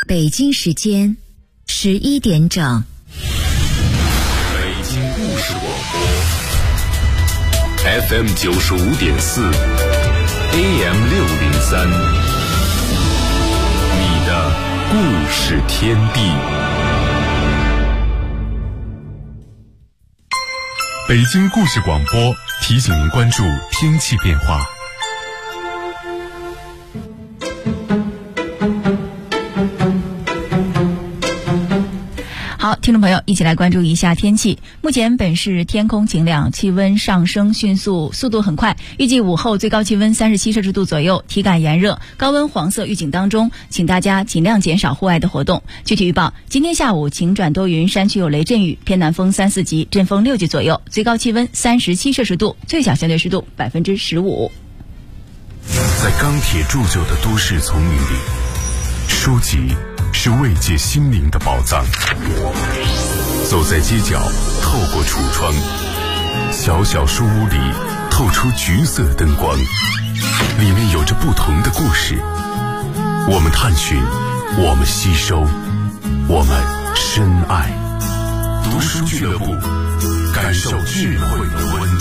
北京时间11点整。 北京故事广播 FM 95.4 AM 603，你的故事天地。北京故事广播提醒您关注天气变化。 好，听众朋友，一起来关注一下天气。目前本市天空晴朗，气温上升迅速，速度很快。预计午后最高气温37摄氏度左右，体感炎热，高温黄色预警当中，请大家尽量减少户外的活动。具体预报：今天下午晴转多云，山区有雷阵雨，偏南风3、4级，阵风6级左右，最高气温37摄氏度，最小相对湿度15%。 在钢铁铸就的都市丛林里，书籍是慰藉心灵的宝藏。走在街角，透过橱窗，小小书屋里透出橘色灯光，里面有着不同的故事。我们探寻，我们吸收，我们深爱。读书俱乐部，感受智慧的温度。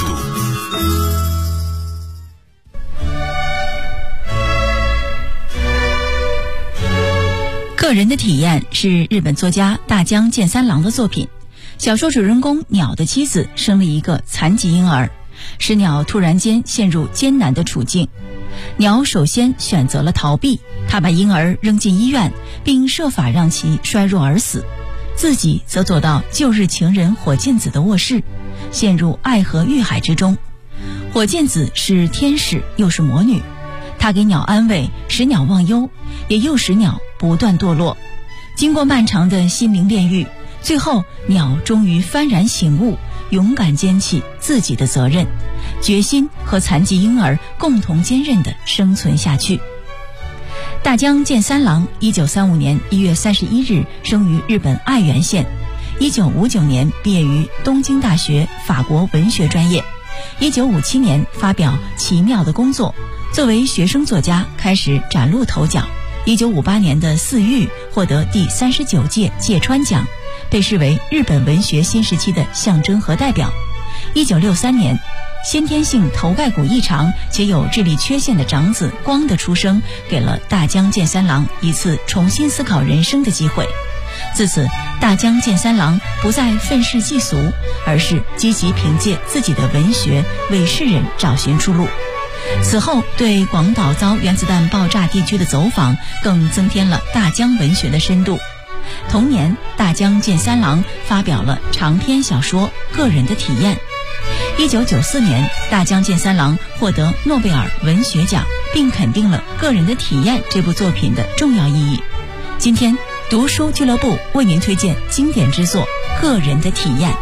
个人的体验是日本作家大江健三郎的作品。小说主人公鸟的妻子生了一个残疾婴儿，使鸟突然间陷入艰难的处境。鸟首先选择了逃避，他把婴儿扔进医院，并设法让其衰弱而死，自己则走到旧日情人火箭子的卧室，陷入爱河欲海之中。火箭子是天使又是魔女，她给鸟安慰，使鸟忘忧，也诱使鸟不断堕落。经过漫长的心灵炼狱，最后鸟终于幡然醒悟，勇敢肩起自己的责任，决心和残疾婴儿共同坚韧地生存下去。大江健三郎1935年1月31日生于日本爱媛县，1959年毕业于东京大学法国文学专业，1957年发表《奇妙的工作》，作为学生作家开始崭露头角。1958年的四玉获得第39届芥川奖，被视为日本文学新时期的象征和代表。1963年，先天性头盖骨异常且有智力缺陷的长子光的出生，给了大江健三郎一次重新思考人生的机会。自此，大江健三郎不再愤世嫉俗，而是积极凭借自己的文学为世人找寻出路。此后对广岛遭原子弹爆炸地区的走访，更增添了大江文学的深度。同年，大江健三郎发表了长篇小说《个人的体验》。1994年，大江健三郎获得诺贝尔文学奖，并肯定了《个人的体验》这部作品的重要意义。今天，读书俱乐部为您推荐经典之作《个人的体验》。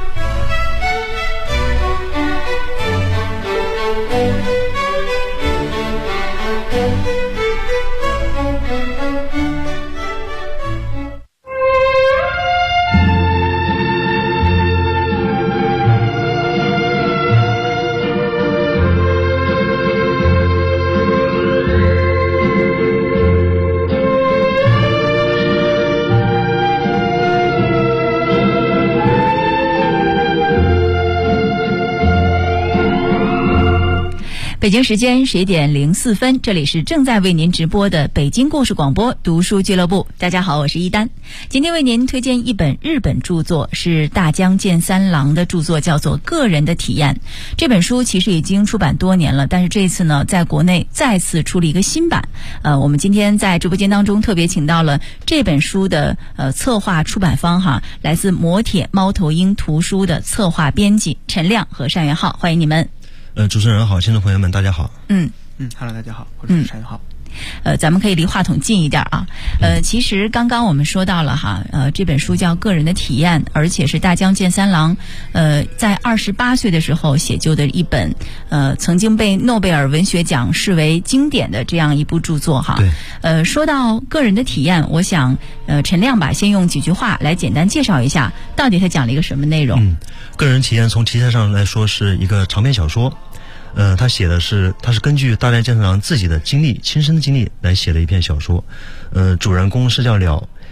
北京时间11点04分，这里是正在为您直播的北京故事广播读书俱乐部。大家好，我是一丹。今天为您推荐一本日本著作，是大江健三郎的著作，叫做《个人的体验》。这本书其实已经出版多年了，但是这一次呢，在国内再次出了一个新版。我们今天在直播间当中特别请到了这本书的策划出版方来自磨铁猫头鹰图书的策划编辑陈亮和单元浩，欢迎你们。 主持人好，听众朋友们大家好。 Hello， 大家好，我是单元浩。 咱们可以离话筒近一点啊。其实刚刚我们说到了这本书叫《个人的体验》，而且是大江健三郎在28岁的时候写就的一本曾经被诺贝尔文学奖视为经典的这样一部著作对。 说到个人的体验，我想陈亮吧先用几句话来简单介绍一下，到底他讲了一个什么内容。 个人体验从题材上来说是一个长篇小说。他是根据大江健三郎自己的经历，亲身的经历来写的一篇小说。主人公是叫鸟，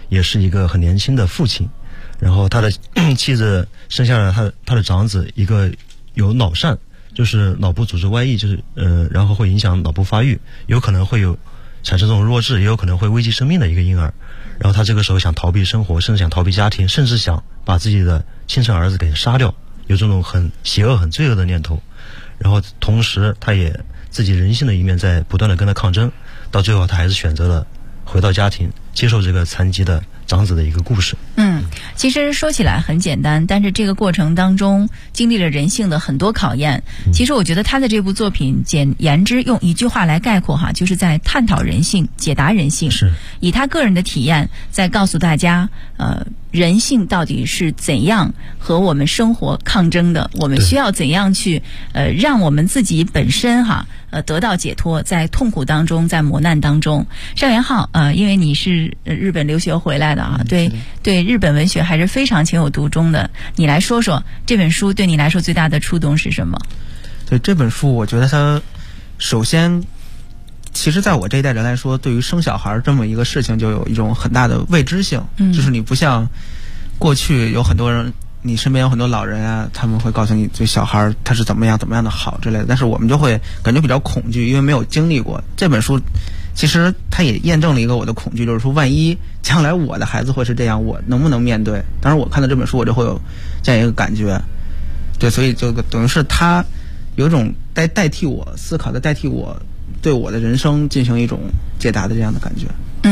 也是一个很年轻的父亲，然后他的妻子生下了他的长子，一个有脑疝，就是脑部组织外溢，就是然后会影响脑部发育，有可能会产生这种弱智，也有可能会危及生命的一个婴儿。然后他这个时候想逃避生活，甚至想逃避家庭，甚至想把自己的亲生儿子给杀掉，有这种很邪恶很罪恶的念头。然后同时他也自己人性的一面在不断的跟他抗争，到最后他还是选择了回到家庭，接受这个残疾的长子的一个故事。 其实说起来很简单，但是这个过程当中经历了人性的很多考验。其实我觉得他的这部作品简言之用一句话来概括哈，就是在探讨人性，解答人性， 是以他个人的体验在告诉大家人性到底是怎样和我们生活抗争的，我们需要怎样去让我们自己本身得到解脱，在痛苦当中，在磨难当中。邵元浩因为你是日本留学回来的啊，对日本文学还是非常情有独钟的。你来说说这本书对你来说最大的触动是什么？ 对这本书，我觉得它首先，其实在我这一代人来说，对于生小孩这么一个事情就有一种很大的未知性，就是你不像过去有很多人，你身边有很多老人啊，他们会告诉你这小孩他是怎么样的好之类的，但是我们就会感觉比较恐惧，因为没有经历过。这本书其实它也验证了一个我的恐惧，就是说万一将来我的孩子会是这样，我能不能面对？当然我看到这本书我就会有这样一个感觉，对，所以就等于是他有一种代替我思考的，代替我对我的人生进行一种解答的这样的感觉。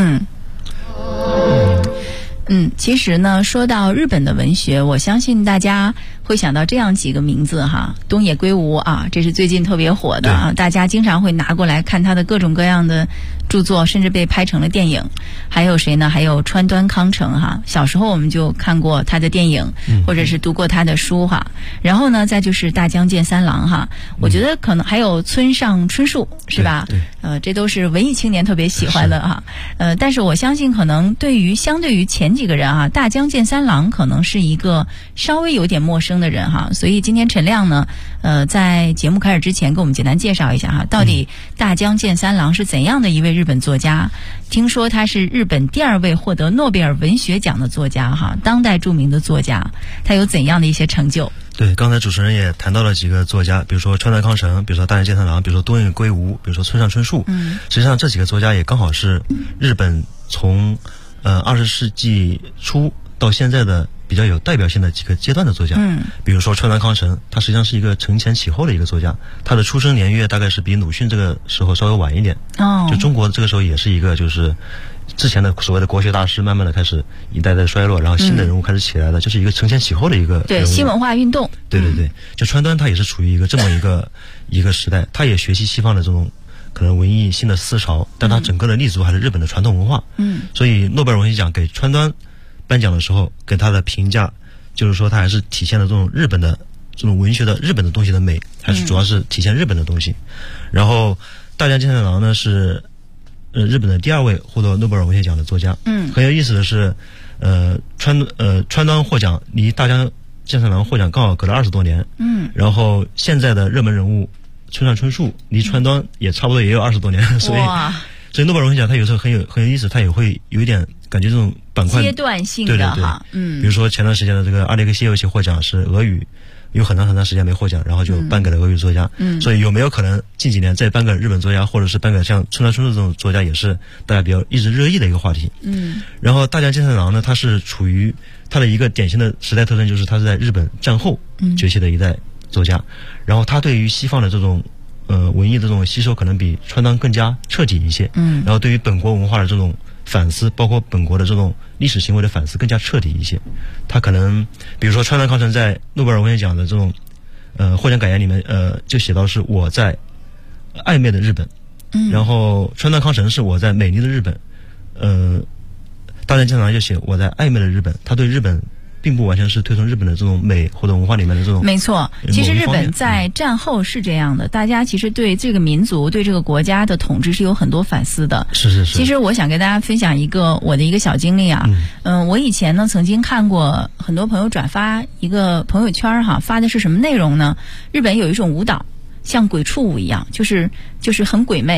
其实呢，说到日本的文学，我相信大家会想到这样几个名字哈，东野圭吾啊，这是最近特别火的啊，大家经常会拿过来看他的各种各样的著作，甚至被拍成了电影。还有谁呢？还有川端康成哈，小时候我们就看过他的电影，或者是读过他的书哈。然后呢，再就是大江健三郎哈，我觉得可能还有村上春树，是吧？这都是文艺青年特别喜欢的哈。但是我相信可能相对于前几个人啊，大江健三郎可能是一个稍微有点陌生的人哈。所以今天陈亮呢，在节目开始之前给我们简单介绍一下哈，到底大江健三郎是怎样的一位日本作家？听说他是日本第2位获得诺贝尔文学奖的作家哈，当代著名的作家，他有怎样的一些成就？ 对，刚才主持人也谈到了几个作家，比如说川端康成，比如说大江健三郎，比如说东野圭吾，比如说村上春树。实际上这几个作家也刚好是日本从20世纪初到现在的比较有代表性的几个阶段的作家。比如说川端康成，他实际上是一个承前启后的一个作家，他的出生年月大概是比鲁迅这个时候稍微晚一点。就中国这个时候也是一个就是之前的所谓的国学大师慢慢的开始一代代衰落，然后新的人物开始起来了，就是一个承前启后的一个对新文化运动。 对，就川端他也是处于一个这么一个时代，他也学习西方的这种可能文艺新的思潮，但他整个的立足还是日本的传统文化。所以诺贝尔文学奖给川端颁奖的时候，给他的评价就是说他还是体现了这种日本的这种文学的日本的东西的美，还是主要是体现日本的东西。然后大江健三郎呢是日本的第2位获得诺贝尔文学奖的作家。很有意思的是川端获奖离大江健三郎获奖刚好隔了20多年。然后现在的热门人物村上春树离川端也差不多也有20多年，所以诺贝尔文学奖它有时候很有意思，它也会有一点感觉这种板块阶段性的哈。 比如说前段时间的这个阿列克谢耶维奇获奖是俄语，有很长时间没获奖，然后就颁给了俄语作家。所以有没有可能近几年再颁给日本作家，或者是颁给像村上春树这种作家，也是大家比较一直热议的一个话题。然后大江健三郎呢，他是处于他的一个典型的时代特征，就是他是在日本战后崛起的一代作家。然后他对于西方的这种文艺的这种吸收可能比川端更加彻底一些。然后对于本国文化的这种反思，包括本国的这种历史行为的反思更加彻底一些。他可能比如说川端康成在诺贝尔文学奖的这种获奖感言里面就写到是我在暧昧的日本。然后川端康成是我在美丽的日本。大江健三郎就写我在暧昧的日本，他对日本并不完全是推崇日本的这种美或者文化里面的这种。 没错，其实日本在战后是这样的，大家其实对这个民族对这个国家的统治是有很多反思的。 是。 其实我想跟大家分享我的一个小经历啊。我以前呢曾经看过很多朋友转发一个朋友圈哈，发的是什么内容呢？日本有一种舞蹈像鬼畜舞一样，就是很鬼魅。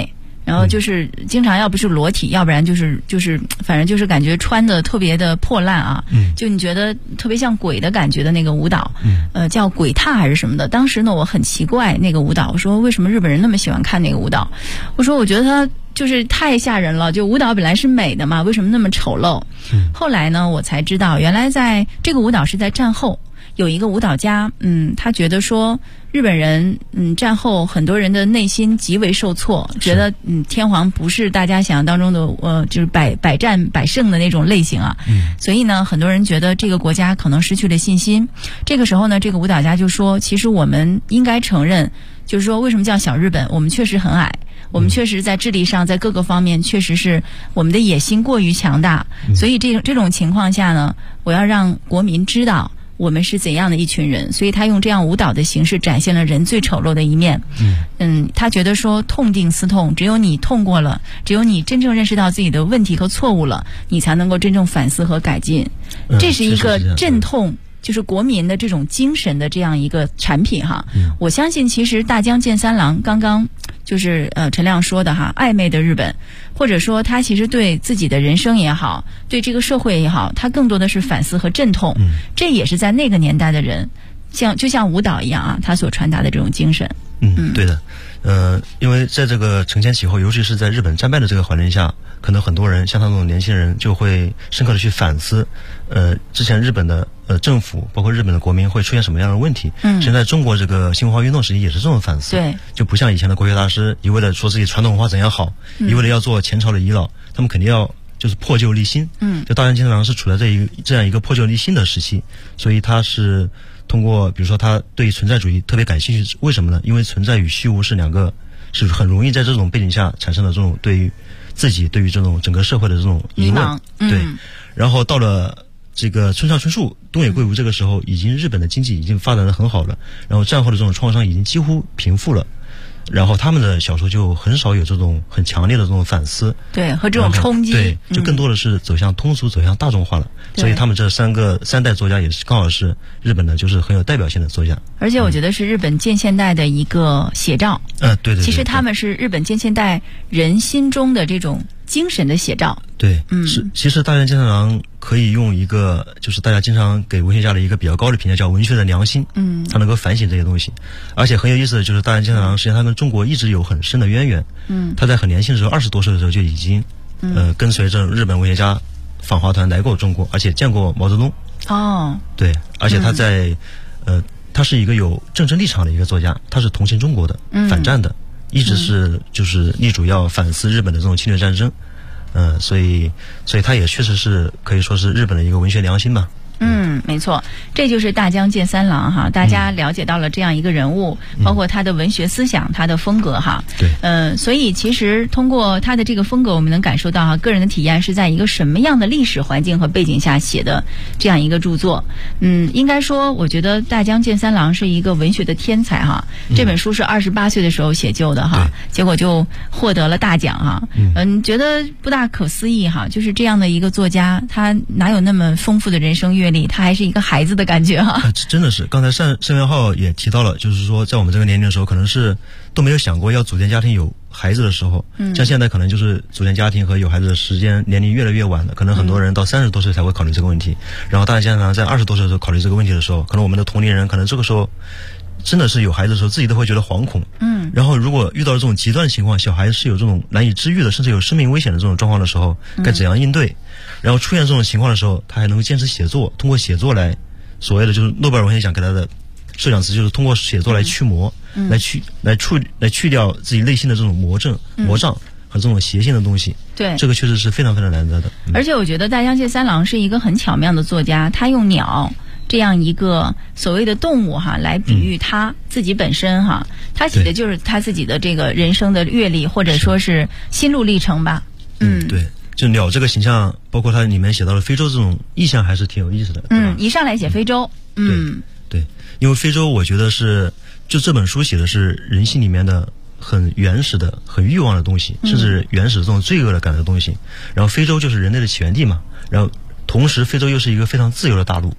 然后就是经常要不是裸体，要不然就是反正就是感觉穿的特别的破烂啊，就你觉得特别像鬼的感觉的那个舞蹈，叫鬼踏还是什么的。当时呢我很奇怪那个舞蹈，我说为什么日本人那么喜欢看那个舞蹈？我说我觉得它就是太吓人了，就舞蹈本来是美的嘛，为什么那么丑陋？后来呢我才知道，原来在这个舞蹈是在战后有一个舞蹈家，他觉得说日本人，战后很多人的内心极为受挫，觉得天皇不是大家想象当中的就是百战百胜的那种类型啊，所以呢，很多人觉得这个国家可能失去了信心。这个时候呢，这个舞蹈家就说，其实我们应该承认，就是说为什么叫小日本？我们确实很矮。我们确实在智力上，在各个方面确实是我们的野心过于强大，所以这种情况下呢，我要让国民知道我们是怎样的一群人，所以他用这样舞蹈的形式展现了人最丑陋的一面。他觉得说痛定思痛，只有你痛过了，只有你真正认识到自己的问题和错误了，你才能够真正反思和改进。这是一个镇痛，就是国民的这种精神的这样一个产品哈。我相信其实大江健三郎刚刚就是陈亮说的哈，暧昧的日本，或者说他其实对自己的人生也好，对这个社会也好，他更多的是反思和镇痛。这也是在那个年代的人，就像舞蹈一样啊，他所传达的这种精神。 对的。因为在这个承前启后，尤其是在日本战败的这个环境下，可能很多人像他这种年轻人就会深刻的去反思，之前日本的政府包括日本的国民会出现什么样的问题。现在中国这个新文化运动时期也是这种反思， 对， 就不像以前的国学大师一味的说自己传统文化怎样好，一味的要做前朝的遗老，他们肯定要就是破旧立新。就大江健三郎是处在这样一个破旧立新的时期，所以他是通过比如说他对存在主义特别感兴趣，为什么呢？因为存在与虚无是两个是很容易在这种背景下产生的这种对于自己对于这种整个社会的这种疑问。对，然后到了这个村上春树东野圭吾这个时候，已经日本的经济已经发展得很好了，然后战后的这种创伤已经几乎平复了，然后他们的小说就很少有这种很强烈的这种反思， 对，和这种冲击， 对，就更多的是走向通俗，走向大众化了。所以他们这三代作家也是刚好是日本的就是很有代表性的作家，而且我觉得是日本近现代的一个写照。 对， 其实他们是日本近现代人心中的这种精神的写照。 对，是。其实大江健三郎可以用一个就是大家经常给文学家的一个比较高的评价，叫文学的良心。他能够反省这些东西，而且很有意思的就是大江健三郎实际上他跟中国一直有很深的渊源。他在很年轻的时候20多岁的时候就已经跟随着日本文学家访华团来过中国，而且见过毛泽东。对，而且他在他是一个有政治立场的一个作家，他是同情中国的，反战的，一直是就是力主要反思日本的这种侵略战争。所以他也确实是可以说是日本的一个文学良心吧。 没错，这就是大江健三郎哈，大家了解到了这样一个人物，包括他的文学思想，他的风格哈。 对， 所以其实通过他的这个风格，我们能感受到哈，个人的体验是在一个什么样的历史环境和背景下写的这样一个著作。应该说，我觉得大江健三郎是一个文学的天才哈。这本书是28岁的时候写就的哈，结果就获得了大奖哈。觉得不大可思议哈，就是这样的一个作家，他哪有那么丰富的人生阅历，他还是一个孩子的感觉哈。 真的是，刚才单元浩也提到了，就是说在我们这个年龄的时候，可能是都没有想过要组建家庭有孩子的时候，像现在可能就是组建家庭和有孩子的时间年龄越来越晚了，可能很多人到30多岁才会考虑这个问题，然后大家想在20多岁的时候考虑这个问题的时候，可能我们的同龄人可能这个时候真的是有孩子的时候自己都会觉得惶恐。然后如果遇到这种极端情况，小孩是有这种难以治愈的，甚至有生命危险的这种状况的时候，该怎样应对？然后出现这种情况的时候，他还能够坚持写作，通过写作来所谓的就是诺贝尔文学奖给他的授奖词，就是通过写作来驱魔，来去掉自己内心的这种魔障和这种邪性的东西。 对， 这个确实是非常非常难得的。 而且我觉得大江健三郎是一个很巧妙的作家，他用鸟这样一个所谓的动物哈，来比喻他自己本身哈，他写的就是他自己的这个人生的阅历，或者说是心路历程吧。 对，就鸟这个形象，包括它里面写到了非洲这种意象，还是挺有意思的。 一上来写非洲。 对，因为非洲我觉得是就这本书写的是人性里面的很原始的、很欲望的东西，甚至原始这种罪恶的感的东西。然后非洲就是人类的起源地嘛，然后同时非洲又是一个非常自由的大陆，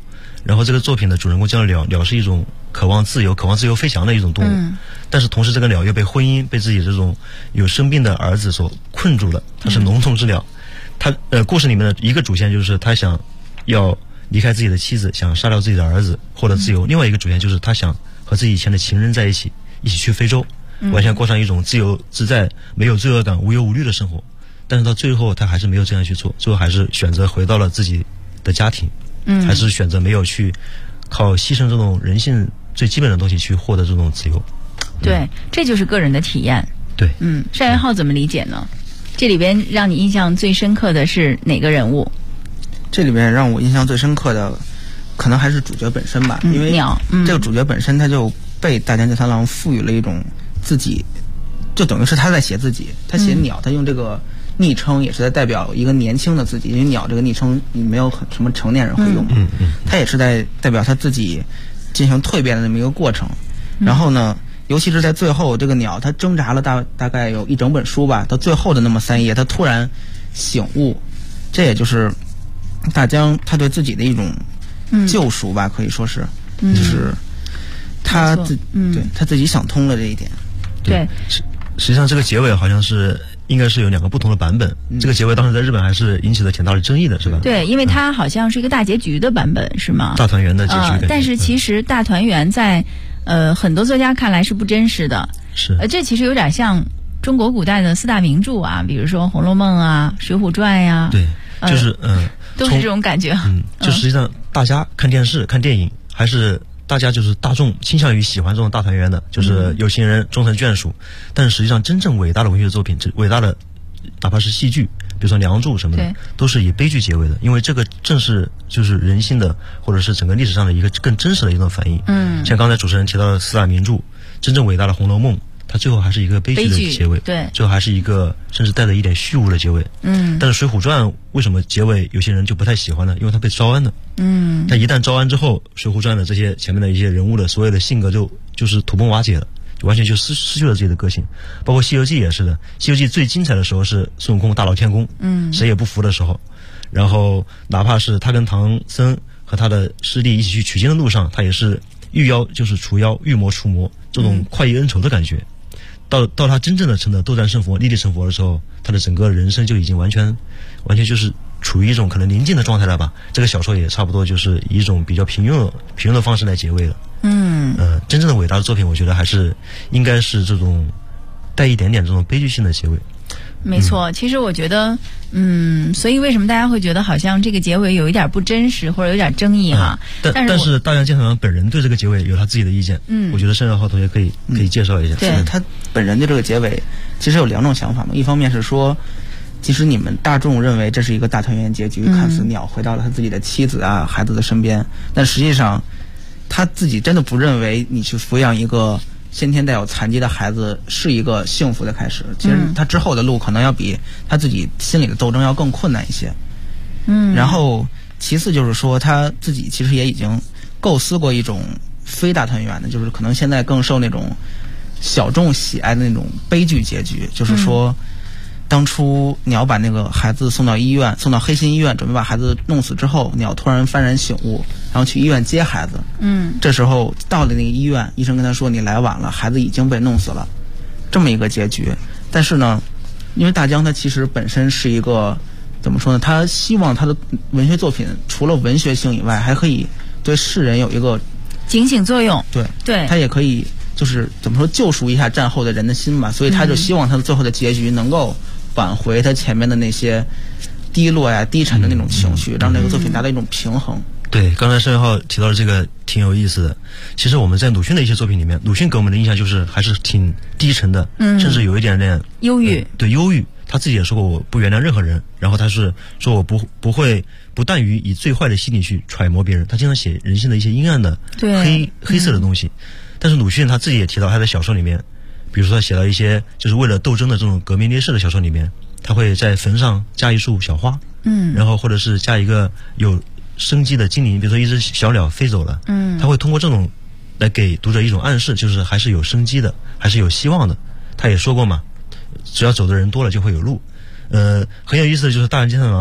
然后这个作品的主人公叫鸟，鸟是一种渴望自由飞翔的一种动物，但是同时这个鸟又被婚姻被自己这种有生病的儿子所困住了，它是笼中之鸟。他故事里面的一个主线就是他想要离开自己的妻子，想杀掉自己的儿子获得自由，另外一个主线就是他想和自己以前的情人在一起去非洲，完全过上一种自由自在没有罪恶感无忧无虑的生活。但是到最后他还是没有这样去做，最后还是选择回到了自己的家庭，还是选择没有去靠牺牲这种人性最基本的东西去获得这种自由。 对，这就是个人的体验。 对， 单元浩怎么理解呢？这里边让你印象最深刻的是哪个人物？ 这里边让我印象最深刻的可能还是主角本身吧，因为这个主角本身他就被大江健三郎赋予了一种自己，就等于是他在写自己，他写鸟，他用这个昵称也是在代表一个年轻的自己，因为鸟这个昵称没有什么成年人会用，他也是在代表他自己进行蜕变的那么一个过程。然后呢，尤其是在最后，这个鸟它挣扎了大概有一整本书吧，到最后的那么3页，它突然醒悟，这也就是大江他对自己的一种救赎吧，可以说是，就是他对他自己想通了这一点。 对， 实际上这个结尾好像是应该是有2个不同的版本，这个结尾当时在日本还是引起了挺大的争议的，是吧？ 对，因为它好像是一个大结局的版本，是吗？ 大团圆的结局但是其实大团圆在很多作家看来是不真实的。 是， 这其实有点像中国古代的4大名著啊，比如说《红楼梦》啊，《水浒传》呀。 对，就是都是这种感觉。 就实际上大家看电视、看电影，还是大家就是大众倾向于喜欢这种大团圆的，就是有情人终成眷属。但是实际上真正伟大的文学作品，伟大的哪怕是戏剧，比如说《梁祝》什么的，都是以悲剧结尾的，因为这个正是就是人性的，或者是整个历史上的一个更真实的一种反应。像刚才主持人提到的4大名著，真正伟大的《红楼梦》，它最后还是一个悲剧的结尾， 对， 最后还是一个甚至带着一点虚无的结尾。但是《水浒传》为什么结尾有些人就不太喜欢呢？因为它被招安了。它一旦招安之后，《水浒传》的这些前面的一些人物的所有的性格就是土崩瓦解了，就完全就失去了自己的个性。包括《西游记》也是的，《西游记》最精彩的时候是孙悟空大闹天宫，谁也不服的时候，然后哪怕是他跟唐僧和他的师弟一起去取经的路上，他也是遇妖就是除妖，遇魔除魔，这种快意恩仇的感觉。到他真正的成了斗战胜佛、立地成佛的时候，他的整个人生就已经完全就是处于一种可能临近的状态了吧。这个小说也差不多就是以一种比较平庸的方式来结尾了。真正的伟大的作品，我觉得还是应该是这种带一点点这种悲剧性的结尾。 没错，其实我觉得，所以为什么大家会觉得好像这个结尾有一点不真实或者有点争议哈？ 但是大江健三郎本人对这个结尾有他自己的意见。我觉得单元浩同学可以介绍一下。 对，他本人对这个结尾其实有2种想法嘛。一方面是说，其实你们大众认为这是一个大团圆结局，看似鸟回到了他自己的妻子啊、孩子的身边，但实际上他自己真的不认为你去抚养一个先天带有残疾的孩子是一个幸福的开始。其实他之后的路可能要比他自己心里的斗争要更困难一些。然后其次就是说，他自己其实也已经构思过一种非大团圆的，就是可能现在更受那种小众喜爱的那种悲剧结局，就是说当初鸟把那个孩子送到医院，送到黑心医院，准备把孩子弄死之后，鸟突然幡然醒悟，然后去医院接孩子。这时候到了那个医院，医生跟他说你来晚了，孩子已经被弄死了，这么一个结局。但是呢，因为大江他其实本身是一个怎么说呢，他希望他的文学作品除了文学性以外，还可以对世人有一个警醒作用。 对，他也可以就是怎么说救赎一下战后的人的心吧，所以他就希望他的最后的结局能够挽回他前面的那些低落呀、低沉的那种情绪，让这个作品达到一种平衡。 对，刚才单元浩提到的这个挺有意思的。其实我们在鲁迅的一些作品里面，鲁迅给我们的印象就是还是挺低沉的，甚至有一点点忧郁。 对，忧郁。他自己也说过，我不原谅任何人。然后他是说我不但于以最坏的心理去揣摩别人，他经常写人性的一些阴暗的黑色的东西。但是鲁迅他自己也提到，他在小说里面，比如说他写到一些就是为了斗争的这种革命烈士的小说里面，他会在坟上加一束小花，然后或者是加一个有生机的精灵，比如说一只小鸟飞走了，他会通过这种来给读者一种暗示，就是还是有生机的，还是有希望的。他也说过嘛，只要走的人多了就会有路。很有意思的就是大江健三郎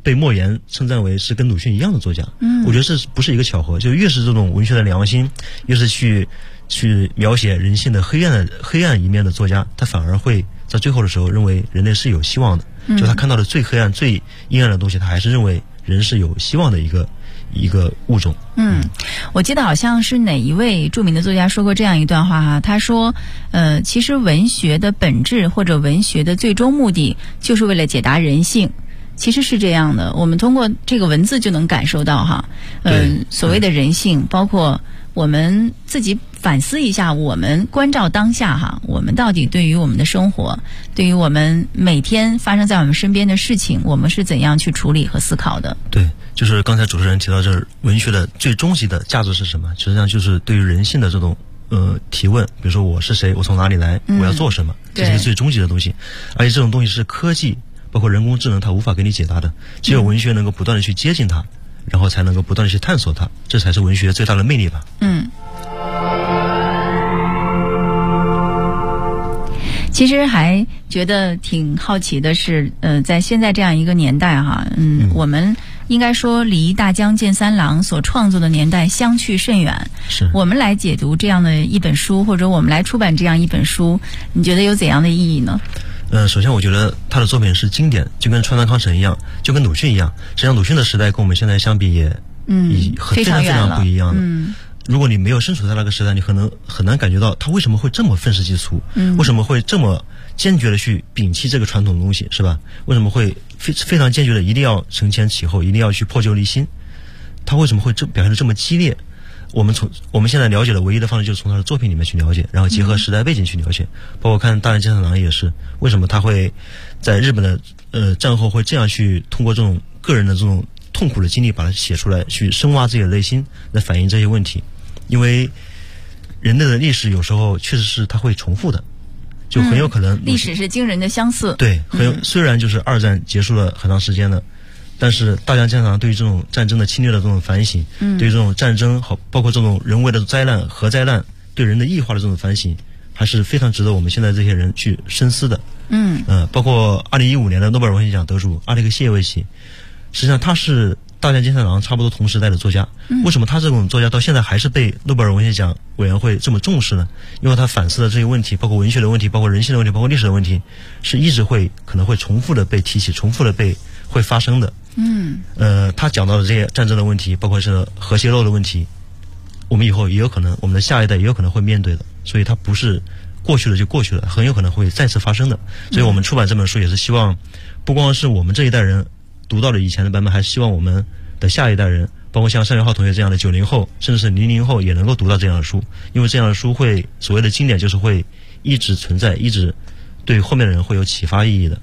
被莫言称赞为是跟鲁迅一样的作家。我觉得这不是一个巧合，就越是这种文学的良心，越是去描写人性的黑暗一面的作家，他反而会在最后的时候认为人类是有希望的。就他看到的最黑暗、最阴暗的东西，他还是认为人是有希望的一个物种。 我记得好像是哪一位著名的作家说过这样一段话哈，他说其实文学的本质或者文学的最终目的就是为了解答人性。其实是这样的，我们通过这个文字就能感受到哈，所谓的人性，包括我们自己反思一下，我们关照当下哈，我们到底对于我们的生活，对于我们每天发生在我们身边的事情，我们是怎样去处理和思考的？ 对，就是刚才主持人提到这文学的最终极的价值是什么？实际上就是对于人性的这种提问，比如说我是谁，我从哪里来，我要做什么，这是一个最终极的东西。而且这种东西是科技包括人工智能它无法给你解答的，只有文学能够不断的去接近它，然后才能够不断的去探索它，这才是文学最大的魅力吧。 其实还觉得挺好奇的是，在现在这样一个年代哈，我们应该说离大江健三郎所创作的年代相去甚远。 是我们来解读这样的一本书，或者我们来出版这样一本书，你觉得有怎样的意义呢？ 首先我觉得他的作品是经典，就跟川端康成一样，就跟鲁迅一样。实际上鲁迅的时代跟我们现在相比也非常非常不一样的。如果你没有身处在那个时代，你可能很难感觉到他为什么会这么愤世嫉俗，为什么会这么坚决的去摒弃这个传统的东西，是吧？为什么会非常坚决的一定要承前启后，一定要去破旧立新？他为什么会表现得这么激烈？我们现在了解的唯一的方式就是从他的作品里面去了解，然后结合时代背景去了解。包括看大江健三郎也是，为什么他会在日本的战后会这样去通过这种个人的这种痛苦的经历把它写出来，去深挖自己的内心，来反映这些问题。因为人类的历史有时候确实是它会重复的，就很有可能历史是惊人的相似。 对，虽然就是二战结束了很长时间了，但是大江健三郎对于这种战争的侵略的这种反省，对于这种战争包括这种人为的灾难、核灾难对人的异化的这种反省，还是非常值得我们现在这些人去深思的。包括2015年的诺贝尔文学奖得主阿列克谢耶维奇，实际上他是大江健三郎差不多同时代的作家。为什么他这种作家到现在还是被诺贝尔文学奖委员会这么重视呢？因为他反思的这些问题，包括文学的问题，包括人性的问题，包括历史的问题，是一直可能会重复的被提起，重复的会发生的。他讲到的这些战争的问题，包括是核泄漏的问题，我们以后也有可能，我们的下一代也有可能会面对的。所以它不是过去了就过去了，很有可能会再次发生的。所以我们出版这本书也是希望，不光是我们这一代人读到了以前的版本，还希望我们的下一代人，包括像单元浩同学这样的90后，甚至是00后，也能够读到这样的书。因为这样的书会所谓的经典，就是会一直存在，一直对后面的人会有启发意义的。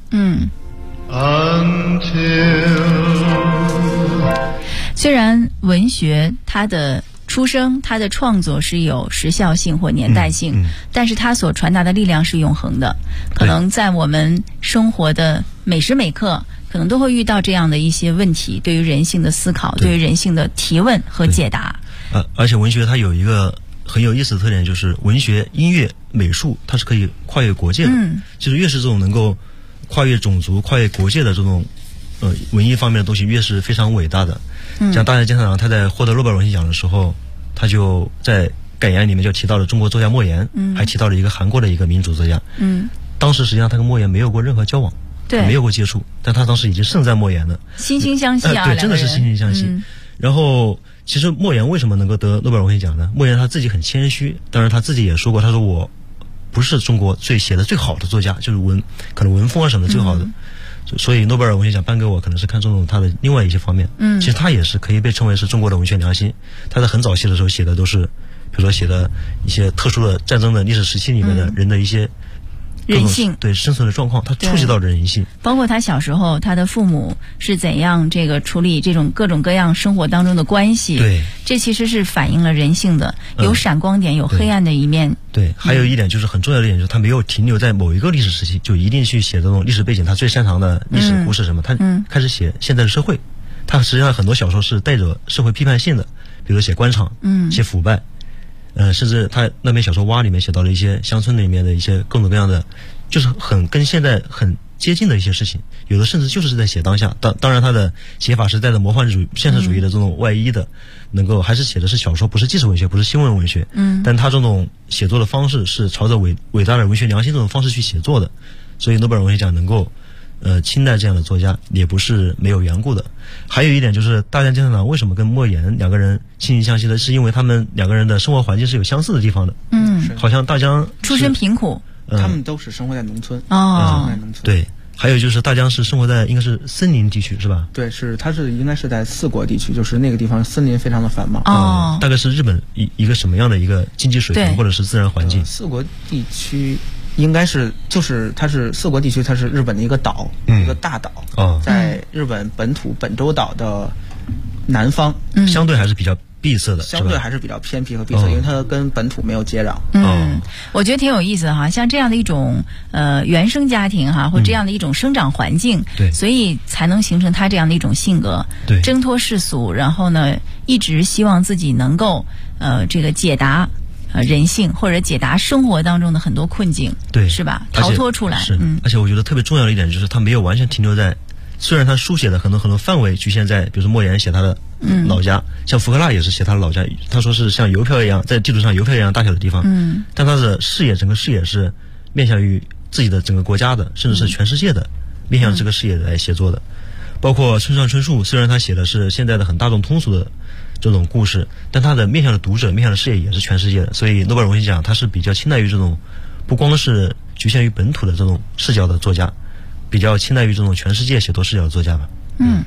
虽然文学它的出生，它的创作是有时效性或年代性，但是它所传达的力量是永恒的。可能在我们生活的每时每刻，可能都会遇到这样的一些问题，对于人性的思考，对于人性的提问和解答。 而且文学它有一个很有意思的特点，就是文学、音乐、美术，它是可以跨越国界的。就是越是这种能够跨越种族、跨越国界的这种文艺方面的东西，越是非常伟大的。像大江健三郎，他在获得诺贝尔文学奖的时候，他就在感言里面就提到了中国作家莫言，还提到了一个韩国的一个民主作家。当时实际上他跟莫言没有过任何交往，没有过接触，但他当时已经盛赞莫言了， 惺惺相惜啊， 对，真的是惺惺相惜。然后其实莫言为什么能够得诺贝尔文学奖呢？莫言他自己很谦虚，当然他自己也说过，他说我不是中国写的最好的作家，就是可能文风啊什么的最好的。所以诺贝尔文学奖颁给我，可能是看中他的另外一些方面。其实他也是可以被称为是中国的文学良心。他在很早期的时候写的都是，比如说写的一些特殊的战争的历史时期里面的人的一些人性， 对生存的状况，他触及到人性。 包括他小时候，他的父母是怎样处理这种各种各样生活当中的关系。 对， 这其实是反映了人性的，有闪光点，有黑暗的一面。 对，还有一点就是很重要的一点，就是他没有停留在某一个历史时期，就一定去写这种历史背景。他最擅长的历史故事什么，他开始写现在的社会。他实际上很多小说是带着社会批判性的，比如写官场，写腐败。甚至他那篇小说《蛙》里面写到了一些乡村里面的一些各种各样的，就是很跟现在很接近的一些事情，有的甚至就是在写当下。当然他的写法是带着魔幻主义、现实主义的这种外衣的，能够还是写的是小说，不是纪实文学，不是新闻文学。但他这种写作的方式是朝着伟大的文学良心这种方式去写作的，所以诺贝尔文学奖能够青睐这样的作家也不是没有缘故的。还有一点就是大江健三郎为什么跟莫言两个人惺惺相惜的，是因为他们两个人的生活环境是有相似的地方的。好像大江出身贫苦， 他们都是生活在农村。 哦， 在农村。 对，还有就是大江是生活在应该是森林地区是吧？ 对，他是应该是在四国地区，就是那个地方森林非常的繁忙。 大概是日本一个什么样的一个经济水平或者是自然环境？ 四国地区应该是它是四国地区，它是日本的一个岛，一个大岛，在日本本土本州岛的南方， 相对还是比较闭塞的， 相对还是比较偏僻和闭塞，因为它跟本土没有接壤。 我觉得挺有意思的哈，像这样的一种原生家庭哈，或这样的一种生长环境， 对， 所以才能形成他这样的一种性格， 对， 挣脱世俗，然后呢，一直希望自己能够这个解答人性或者解答生活当中的很多困境， 对， 是吧？逃脱出来。 而且我觉得特别重要的一点就是他没有完全停留在，虽然他书写的很多范围局限在，比如说莫言写他的老家，像福克纳也是写他的老家，他说是像邮票一样在地图上邮票一样大小的地方，但他的整个视野是面向于自己的整个国家的，甚至是全世界的，面向这个视野来写作的。包括村上春树，虽然他写的是现在的很大众通俗的这种故事，但他的面向的读者、面向的视野也是全世界的。所以诺贝尔文学奖他是比较青睐于这种不光是局限于本土的这种视角的作家，比较青睐于这种全世界写作视角的作家吧。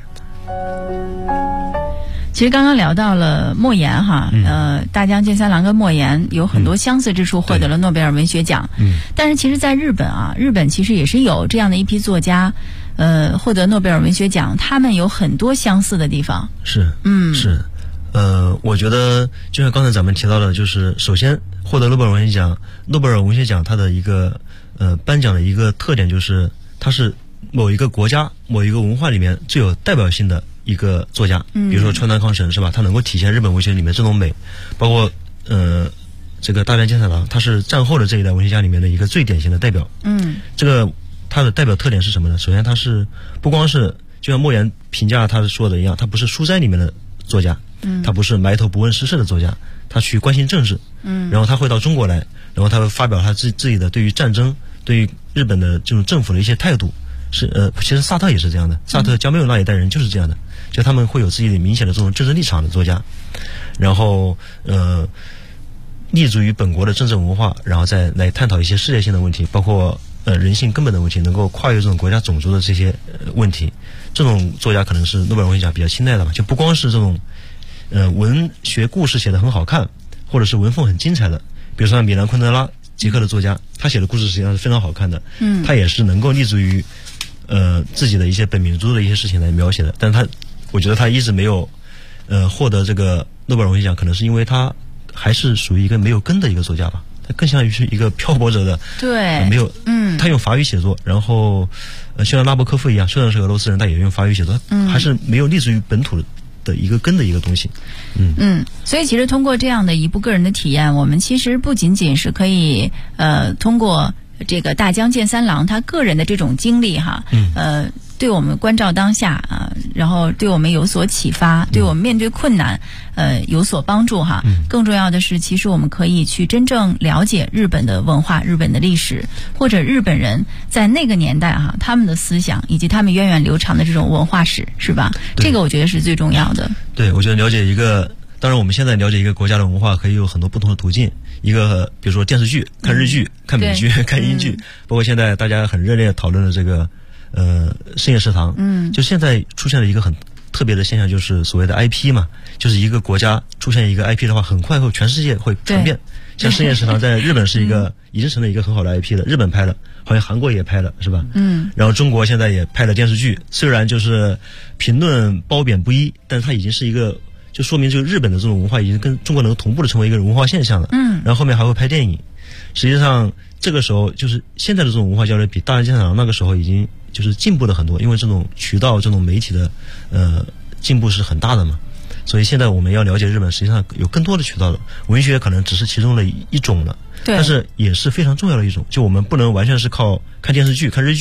其实刚刚聊到了莫言哈，大江健三郎跟莫言有很多相似之处，获得了诺贝尔文学奖。但是其实在日本其实也是有这样的一批作家，获得诺贝尔文学奖，他们有很多相似的地方。 是，我觉得就像刚才咱们提到的，就是首先获得诺贝尔文学奖它的一个颁奖的一个特点就是它是某一个国家某一个文化里面最有代表性的一个作家，比如说川端康成是吧？他能够体现日本文学里面这种美，包括这个大江健三郎，他是战后的这一代文学家里面的一个最典型的代表。这个他的代表特点是什么呢？首先他是不光是就像莫言评价他说的一样，他不是书斋里面的作家，他不是埋头不问世事的作家，他去关心政治，然后他会到中国来，然后他会发表他自己的对于战争、对于日本的这种政府的一些态度。其实萨特也是这样的，萨特、江贝尔那一代人就是这样的，就他们会有自己的明显的这种政治立场的作家，然后立足于本国的政治文化，然后再来探讨一些世界性的问题，包括人性根本的问题，能够跨越这种国家种族的这些问题。这种作家可能是诺贝尔文学奖比较青睐的吧，就不光是这种文学故事写得很好看，或者是文风很精彩的，比如说像米兰昆德拉，捷克的作家，他写的故事实际上是非常好看的，他也是能够立足于自己的一些本民族的一些事情来描写的，但我觉得他一直没有获得这个诺贝尔文学奖，可能是因为他还是属于一个没有根的一个作家吧，他更像于是一个漂泊者的， 对， 没有，他用法语写作，然后就像拉伯科夫一样，虽然是俄罗斯人，但也用法语写作，还是没有立足于本土的一个根的一个东西。 所以其实通过这样的一部个人的体验，我们其实不仅仅是可以通过这个大江健三郎他个人的这种经历哈，对我们关照当下啊，然后对我们有所启发，对我们面对困难有所帮助哈。更重要的是，其实我们可以去真正了解日本的文化、日本的历史，或者日本人在那个年代哈他们的思想以及他们源远流长的这种文化史，是吧？这个我觉得是最重要的。 对，我觉得了解一个，当然我们现在了解一个国家的文化可以有很多不同的途径，一个比如说电视剧、看日剧、看美剧、看英剧，包括现在大家很热烈讨论的这个深夜食堂，就现在出现了一个很特别的现象，就是所谓的 IP 嘛，就是一个国家出现一个 IP 的话，很快会全世界会传遍。像深夜食堂在日本是一个已经成了一个很好的 IP 了，日本拍了，好像韩国也拍了，是吧？然后中国现在也拍了电视剧，虽然就是评论褒贬不一，但是它已经是一个，就说明这个日本的这种文化已经跟中国能同步的成为一个文化现象了。然后后面还会拍电影。实际上这个时候就是现在的这种文化交流比大江健三郎那个时候已经就是进步了很多，因为这种渠道、这种媒体的进步是很大的嘛。所以现在我们要了解日本，实际上有更多的渠道了，文学可能只是其中的一种了，但是也是非常重要的一种。就我们不能完全是靠看电视剧、看日剧、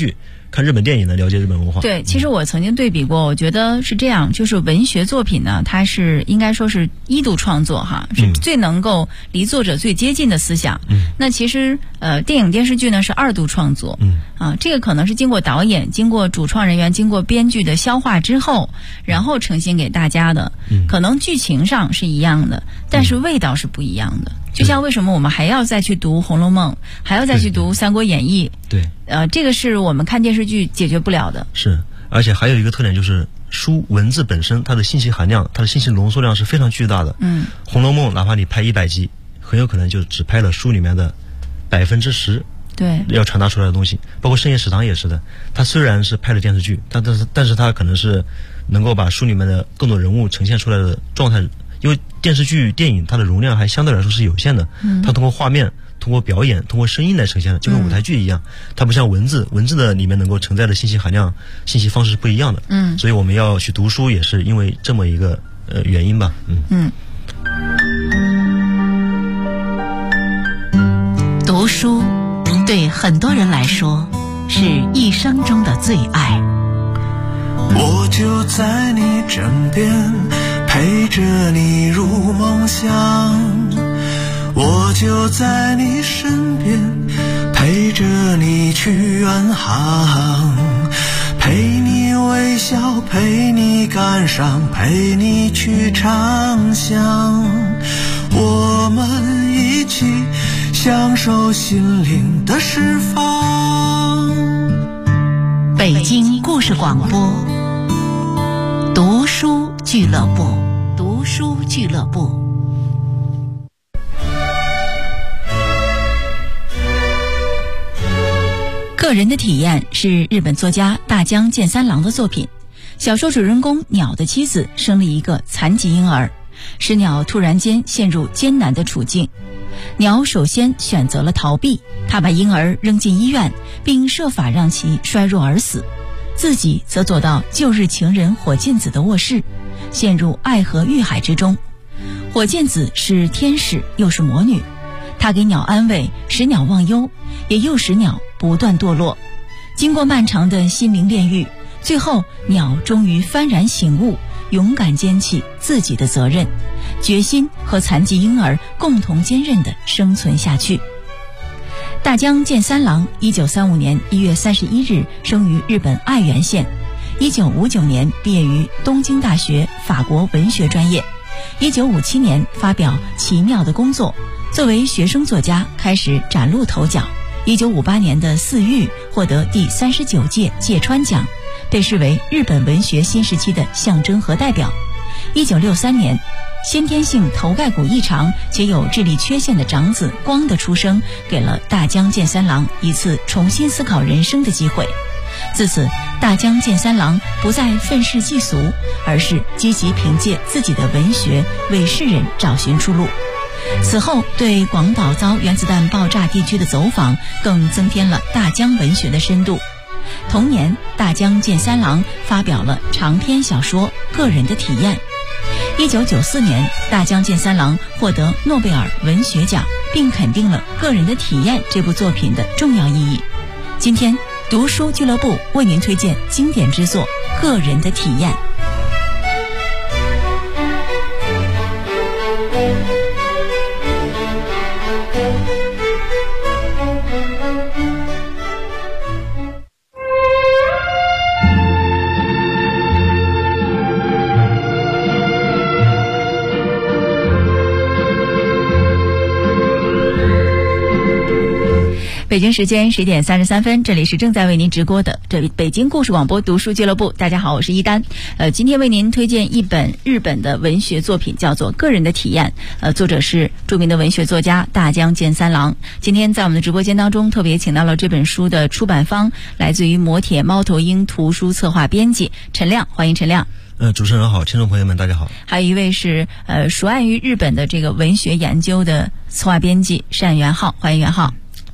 看日本电影呢了解日本文化。 对，其实我曾经对比过，我觉得是这样，就是文学作品呢，它是应该说是一度创作哈，是最能够离作者最接近的思想。那其实电影电视剧呢是二度创作。这个可能是经过导演、经过主创人员、经过编剧的消化之后，然后呈现给大家的。可能剧情上是一样的，但是味道是不一样的。就像为什么我们还要再去读《红楼梦》，还要再去读《三国演义》？ 对， 这个是我们看电视剧解决不了的。 是，而且还有一个特点就是书文字本身它的信息含量、它的信息浓缩量是非常巨大的。《红楼梦》哪怕你拍100集，很有可能就只拍了书里面的10%。 对， 要传达出来的东西，包括《深夜食堂》也是的。它虽然是拍了电视剧，但是它可能是能够把书里面的更多人物呈现出来的状态。因为电视剧、电影它的容量还相对来说是有限的，它通过画面、通过表演、通过声音来呈现的，就跟舞台剧一样。它不像文字的里面能够承载的信息含量、信息方式是不一样的。所以我们要去读书，也是因为这么一个原因吧。 读书对很多人来说是一生中的最爱。 我就在你枕边，陪着你入梦乡，我就在你身边，陪着你去远航，陪你微笑，陪你感伤，陪你去畅想，我们一起享受心灵的释放。 北京故事广播，读书俱乐部，读书俱乐部。 个人的体验是日本作家大江健三郎的作品。小说主人公鸟的妻子生了一个残疾婴儿，使鸟突然间陷入艰难的处境。鸟首先选择了逃避，他把婴儿扔进医院，并设法让其衰弱而死，自己则走到旧日情人火箭子的卧室，陷入爱河欲海之中。火箭子是天使又是魔女，她给鸟安慰，使鸟忘忧，也诱使鸟不断堕落。经过漫长的心灵炼狱，最后鸟终于幡然醒悟，勇敢肩起自己的责任，决心和残疾婴儿共同坚韧地生存下去。大江健三郎1935年1月31日生于日本爱媛县，1959年毕业于东京大学法国文学专业，1957年发表《奇妙的工作》，作为学生作家开始崭露头角。1958年的4玉获得第39届芥川奖，被视为日本文学新时期的象征和代表。1963年，先天性头盖骨异常且有智力缺陷的长子光的出生，给了大江健三郎一次重新思考人生的机会。自此，大江健三郎不再愤世嫉俗，而是积极凭借自己的文学为世人找寻出路。此后对广岛遭原子弹爆炸地区的走访，更增添了大江文学的深度。同年，大江健三郎发表了长篇小说《个人的体验》。1994年，大江健三郎获得诺贝尔文学奖，并肯定了《个人的体验》这部作品的重要意义。今天，读书俱乐部为您推荐经典之作《个人的体验》。北京时间10点33分，这里是正在为您直播的北京故事广播读书俱乐部。大家好，我是一丹。今天为您推荐一本日本的文学作品，叫做《个人的体验》。作者是著名的文学作家大江健三郎。今天在我们的直播间当中，特别请到了这本书的出版方，来自于磨铁猫头鹰图书策划编辑陈亮，欢迎陈亮。 主持人好，听众朋友们大家好。 还有一位是熟谙于日本的这个文学研究的策划编辑单元浩，欢迎元浩。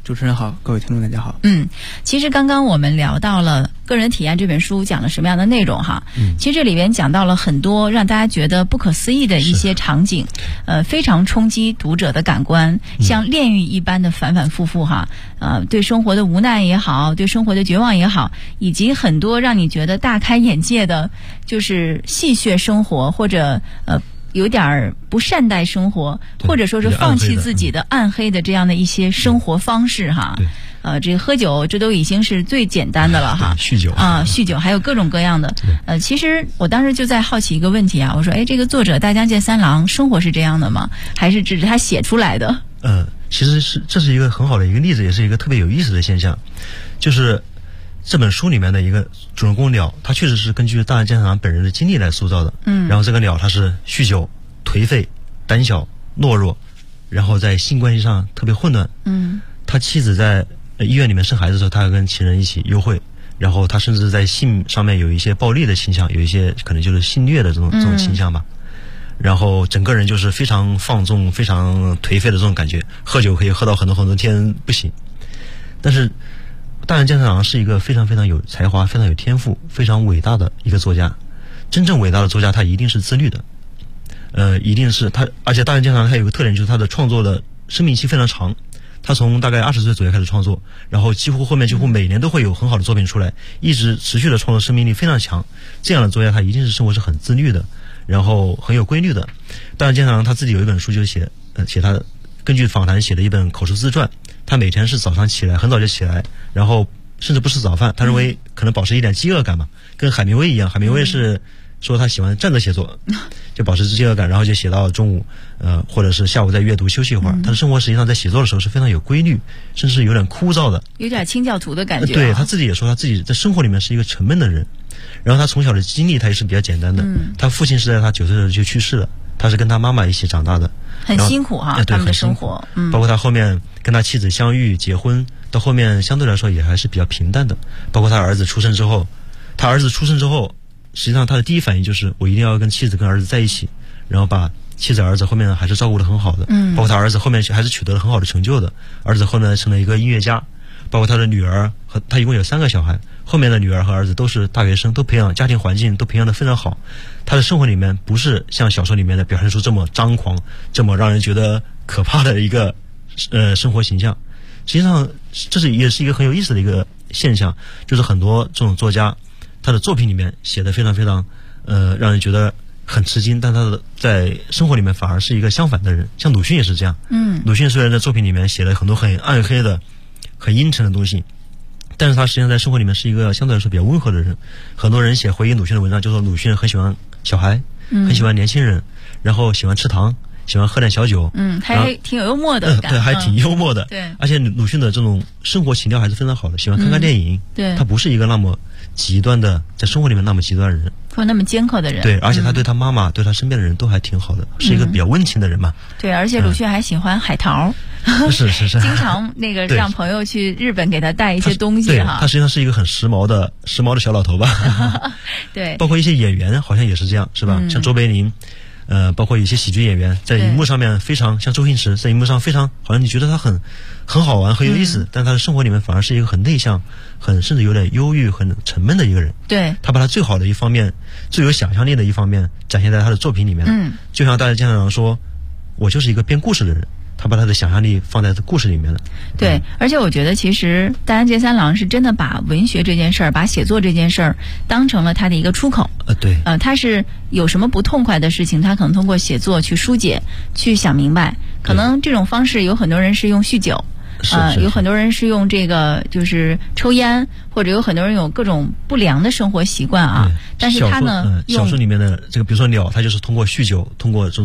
主持人好，各位听众大家好。 其实刚刚我们聊到了《个人体验》这本书讲了什么样的内容哈？其实这里边讲到了很多让大家觉得不可思议的一些场景，非常冲击读者的感官，像炼狱一般的反反复复哈，对生活的无奈也好，对生活的绝望也好，以及很多让你觉得大开眼界的，就是戏谑生活或者有点不善待生活，或者说是放弃自己的暗黑的这样的一些生活方式哈。这个喝酒这都已经是最简单的了哈。 酗酒酗酒还有各种各样的。其实我当时就在好奇一个问题啊，我说这个作者大江健三郎生活是这样的吗？还是只是他写出来的？ 其实这是一个很好的一个例子，也是一个特别有意思的现象，就是这本书里面的一个主人公鸟，他确实是根据大江健三郎本人的经历来塑造的。然后这个鸟他是酗酒、颓废、胆小、懦弱，然后在性关系上特别混乱。他妻子在医院里面生孩子的时候，他要跟情人一起幽会，然后他甚至在性上面有一些暴力的倾向，有一些可能就是性虐的这种倾向吧。然后整个人就是非常放纵、非常颓废的这种感觉，喝酒可以喝到很多天不醒。但是大江健三郎是一个非常非常有才华、非常有天赋、非常伟大的一个作家。真正伟大的作家，他一定是自律的。一定是他，而且大江健三郎他有个特点，就是他的创作的生命期非常长。他从大概20岁左右开始创作，然后后面几乎每年都会有很好的作品出来，一直持续的创作生命力非常强。这样的作家他一定是生活是很自律的，然后很有规律的。大江健三郎他自己有一本书，就写他根据访谈写的一本口述自传。他每天是早上起来很早就起来，然后甚至不吃早饭，他认为可能保持一点饥饿感嘛，跟海明威一样。海明威是说他喜欢站着写作，就保持饥饿感，然后就写到中午，或者是下午再阅读休息一会儿。他的生活实际上在写作的时候是非常有规律，甚至有点枯燥的， 有点清教徒的感觉。 对，他自己也说他自己在生活里面是一个沉闷的人。然后他从小的经历他也是比较简单的，他父亲是在他9岁的时候就去世了，他是跟他妈妈一起长大的， 很辛苦哈，他们的生活。 包括他后面跟他妻子相遇结婚，到后面相对来说也还是比较平淡的。包括他儿子出生之后，实际上他的第一反应就是我一定要跟妻子跟儿子在一起，然后把妻子儿子后面还是照顾得很好的。包括他儿子后面还是取得了很好的成就的，儿子后面成了一个音乐家。包括他的女儿和他一共有3个小孩，后面的女儿和儿子都是大学生，都培养家庭环境都培养得非常好。他的生活里面不是像小说里面的表现出这么张狂，这么让人觉得可怕的一个生活形象。实际上也是一个很有意思的一个现象，就是很多这种作家他的作品里面写得非常非常让人觉得很吃惊，但他在生活里面反而是一个相反的人。像鲁迅也是这样。鲁迅虽然在作品里面写了很多很暗黑的很阴沉的东西，但是他实际上在生活里面是一个相对来说比较温和的人。很多人写回忆鲁迅的文章就说鲁迅很喜欢小孩，很喜欢年轻人，然后喜欢吃糖，喜欢喝点小酒， 还挺有幽默的感觉。 对，还挺幽默的。 对， 而且鲁迅的这种生活情调还是非常好的，喜欢看看电影。 对， 他不是一个那么极端的，在生活里面那么极端的人， 或那么尖刻的人。 对，而且他对他妈妈、对他身边的人都还挺好的，是一个比较温情的人嘛。 对，而且鲁迅还喜欢海淘。 是经常让朋友去日本给他带一些东西哈。 他实际上是一个很时髦的小老头吧。 对， 包括一些演员好像也是这样，是吧？像周贝林，包括有些喜剧演员在荧幕上面非常像周星驰，在荧幕上非常好像你觉得他很好玩很有意思，但他的生活里面反而是一个很内向、甚至有点忧郁、很沉闷的一个人。 对， 他把他最好的一方面、最有想象力的一方面展现在他的作品里面。就像大家经常说，我就是一个编故事的人。他把他的想象力放在故事里面了。 对，而且我觉得其实大江健三郎是真的把文学这件事儿，把写作这件事儿当成了他的一个出口。 对。 他是有什么不痛快的事情，他可能通过写作去疏解，去想明白。可能这种方式有很多人是用酗酒。有很多人是用这个就是抽烟，或者有很多人有各种不良的生活习惯啊。但是他呢， 小说里面的这个，比如说鸟，他就是通过酗酒，通过这种